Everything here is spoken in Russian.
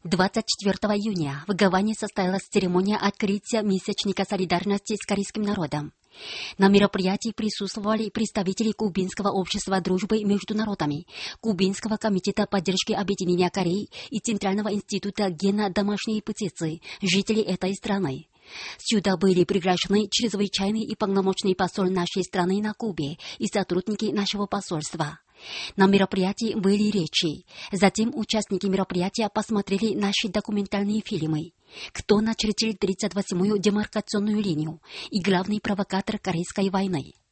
24 июня в Гаване состоялась церемония открытия месячника солидарности с корейским народом. На мероприятии присутствовали представители Кубинского общества дружбы между народами, Кубинского комитета поддержки объединения Кореи и Центрального института гена домашней птицы, жителей этой страны. Сюда были приглашены чрезвычайный и полномочный посол нашей страны на Кубе и сотрудники нашего посольства. На мероприятии были речи. Затем участники мероприятия посмотрели наши документальные фильмы. Кто начертил 38-ю демаркационную линию и главный провокатор Корейской войны.